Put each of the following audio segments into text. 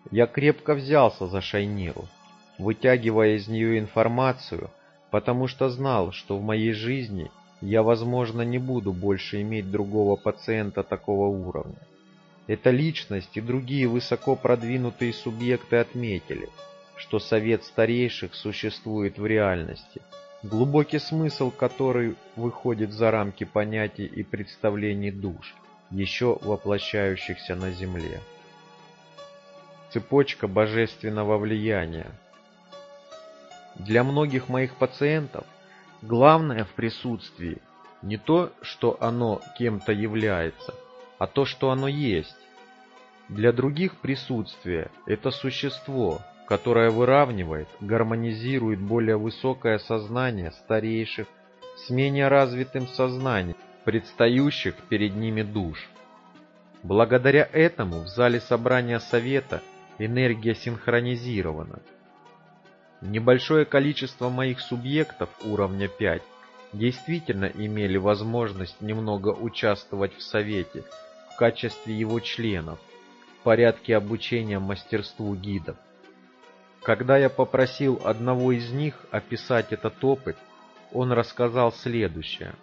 Я крепко взялся за шайниру, вытягивая из нее информацию, потому что знал, что в моей жизни я, возможно, не буду больше иметь другого пациента такого уровня. Эта личность и другие высоко продвинутые субъекты отметили, что совет старейших существует в реальности, глубокий смысл которой выходит за рамки понятий и представлений душ, еще воплощающихся на земле. Цепочка божественного влияния. Для многих моих пациентов главное в присутствии не то, что оно кем-то является, а то, что оно есть. Для других присутствие – это существо, которое выравнивает, гармонизирует более высокое сознание старейших с менее развитым сознанием предстающих перед ними душ. Благодаря этому в зале собрания совета энергия синхронизирована. Небольшое количество моих субъектов уровня 5 действительно имели возможность немного участвовать в совете в качестве его членов в порядке обучения мастерству гидов. Когда я попросил одного из них описать этот опыт, он рассказал следующее.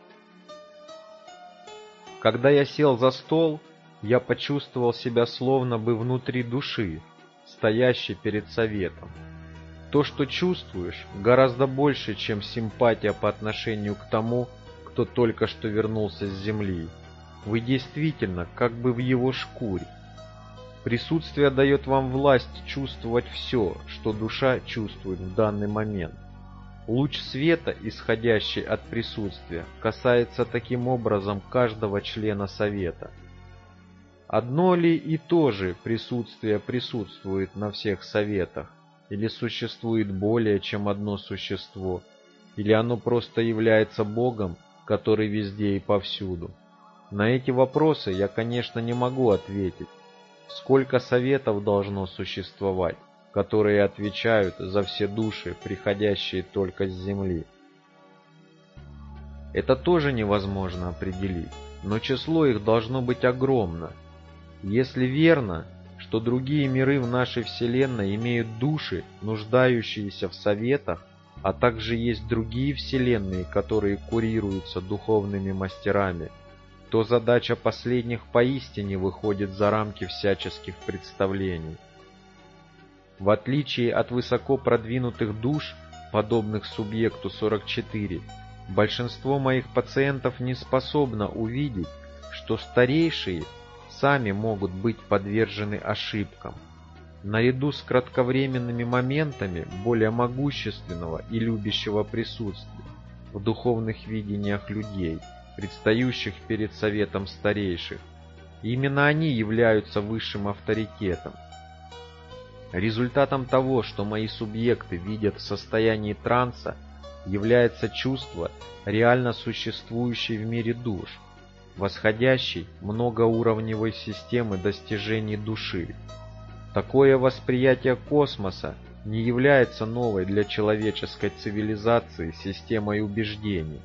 Когда я сел за стол, я почувствовал себя словно бы внутри души, стоящей перед советом. То, что чувствуешь, гораздо больше, чем симпатия по отношению к тому, кто только что вернулся с земли. Вы действительно как бы в его шкуре. Присутствие дает вам власть чувствовать все, что душа чувствует в данный момент. Луч света, исходящий от присутствия, касается таким образом каждого члена совета. Одно ли и то же присутствие присутствует на всех советах? Или существует более чем одно существо? Или оно просто является Богом, который везде и повсюду? На эти вопросы я, конечно, не могу ответить. Сколько советов должно существовать, которые отвечают за все души, приходящие только с земли? Это тоже невозможно определить, но число их должно быть огромно. Если верно, что другие миры в нашей Вселенной имеют души, нуждающиеся в советах, а также есть другие вселенные, которые курируются духовными мастерами, то задача последних поистине выходит за рамки всяческих представлений. В отличие от высоко продвинутых душ, подобных субъекту 44, большинство моих пациентов не способно увидеть, что старейшие сами могут быть подвержены ошибкам. Наряду с кратковременными моментами более могущественного и любящего присутствия в духовных видениях людей, предстающих перед советом старейших, именно они являются высшим авторитетом. Результатом того, что мои субъекты видят в состоянии транса, является чувство реально существующей в мире душ, восходящей многоуровневой системы достижений души. Такое восприятие космоса не является новой для человеческой цивилизации системой убеждений.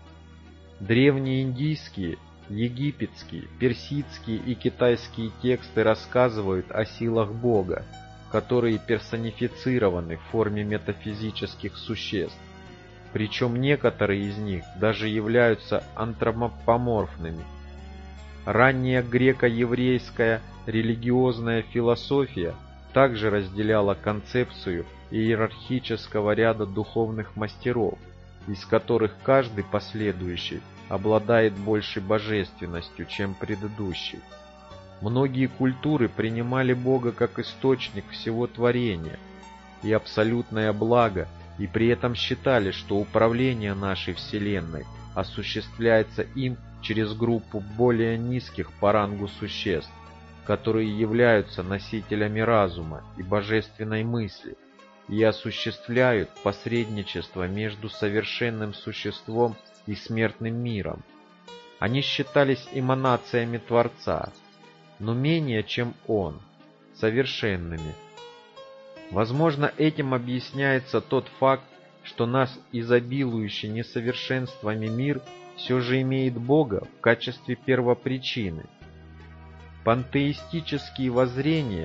Древние индийские, египетские, персидские и китайские тексты рассказывают о силах Бога, которые персонифицированы в форме метафизических существ. Причем некоторые из них даже являются антропоморфными. Ранняя греко-еврейская религиозная философия также разделяла концепцию иерархического ряда духовных мастеров, из которых каждый последующий обладает большей божественностью, чем предыдущий. Многие культуры принимали Бога как источник всего творения и абсолютное благо, и при этом считали, что управление нашей Вселенной осуществляется им через группу более низких по рангу существ, которые являются носителями разума и божественной мысли и осуществляют посредничество между совершенным существом и смертным миром. Они считались эманациями Творца, но менее чем Он, совершенными. Возможно, этим объясняется тот факт, что нас изобилующий несовершенствами мир все же имеет Бога в качестве первопричины. Пантеистические воззрения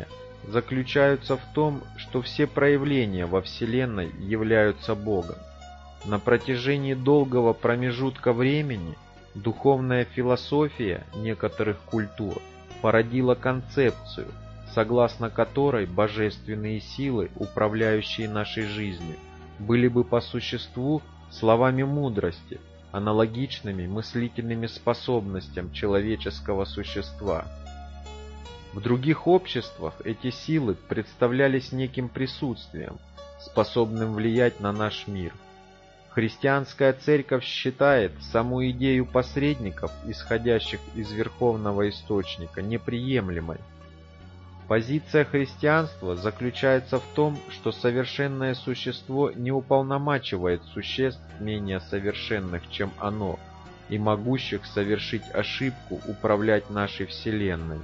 заключаются в том, что все проявления во Вселенной являются Богом. На протяжении долгого промежутка времени духовная философия некоторых культур породила концепцию, согласно которой божественные силы, управляющие нашей жизнью, были бы по существу словами мудрости, аналогичными мыслительными способностям человеческого существа. В других обществах эти силы представлялись неким присутствием, способным влиять на наш мир. Христианская церковь считает саму идею посредников, исходящих из Верховного Источника, неприемлемой. Позиция христианства заключается в том, что совершенное существо не уполномачивает существ менее совершенных, чем оно, и могущих совершить ошибку управлять нашей Вселенной.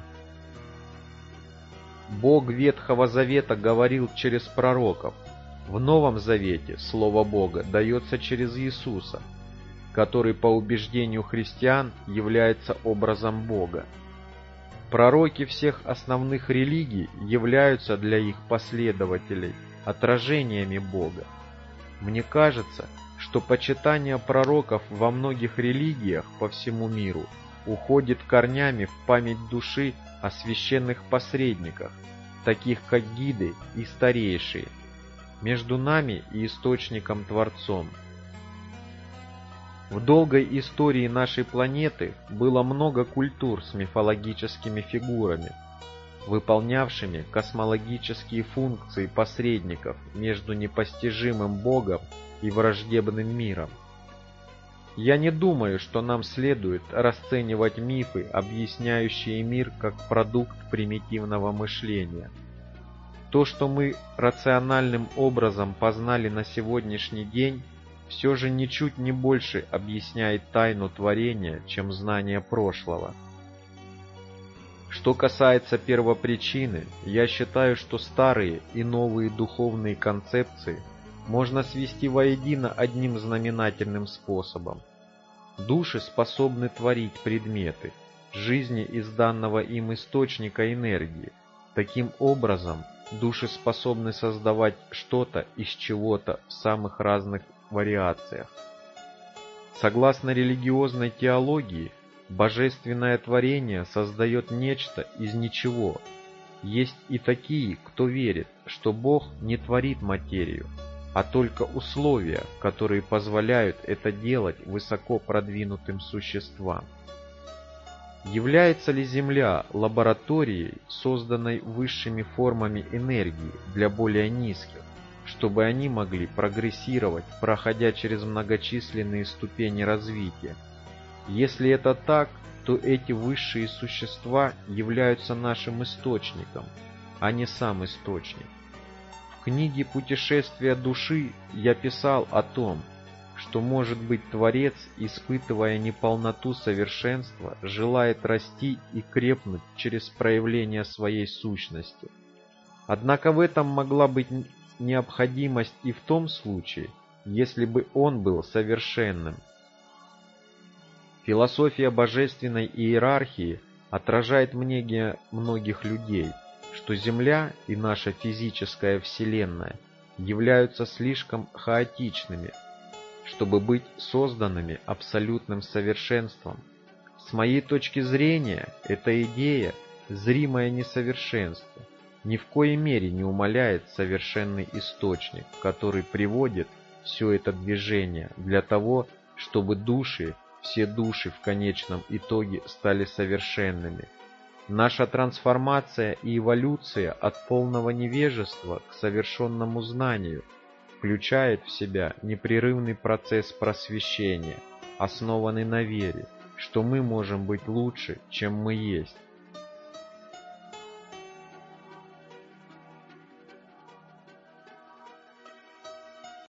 Бог Ветхого Завета говорил через пророков. В Новом Завете Слово Бога дается через Иисуса, который по убеждению христиан является образом Бога. Пророки всех основных религий являются для их последователей отражениями Бога. Мне кажется, что почитание пророков во многих религиях по всему миру уходит корнями в память души о священных посредниках, таких как гиды и старейшие, между нами и Источником-Творцом. В долгой истории нашей планеты было много культур с мифологическими фигурами, выполнявшими космологические функции посредников между непостижимым Богом и враждебным миром. Я не думаю, что нам следует расценивать мифы, объясняющие мир как продукт примитивного мышления. То, что мы рациональным образом познали на сегодняшний день, все же ничуть не больше объясняет тайну творения, чем знание прошлого. Что касается первопричины, я считаю, что старые и новые духовные концепции можно свести воедино одним знаменательным способом. Души способны творить предметы, жизни из данного им источника энергии. Таким образом, души способны создавать что-то из чего-то в самых разных вариациях. Согласно религиозной теологии, божественное творение создает нечто из ничего. Есть и такие, кто верит, что Бог не творит материю, а только условия, которые позволяют это делать высоко продвинутым существам. Является ли Земля лабораторией, созданной высшими формами энергии для более низких, чтобы они могли прогрессировать, проходя через многочисленные ступени развития? Если это так, то эти высшие существа являются нашим источником, а не сам источник. В книге «Путешествие души» я писал о том, что, может быть, Творец, испытывая неполноту совершенства, желает расти и крепнуть через проявление своей сущности. Однако в этом могла быть необходимость и в том случае, если бы он был совершенным. Философия божественной иерархии отражает мнение многих людей, что Земля и наша физическая Вселенная являются слишком хаотичными, чтобы быть созданными абсолютным совершенством. С моей точки зрения, эта идея, зримое несовершенство, ни в коей мере не умаляет совершенный источник, который приводит все это движение для того, чтобы все души в конечном итоге стали совершенными. Наша трансформация и эволюция от полного невежества к совершенному знанию включает в себя непрерывный процесс просвещения, основанный на вере, что мы можем быть лучше, чем мы есть,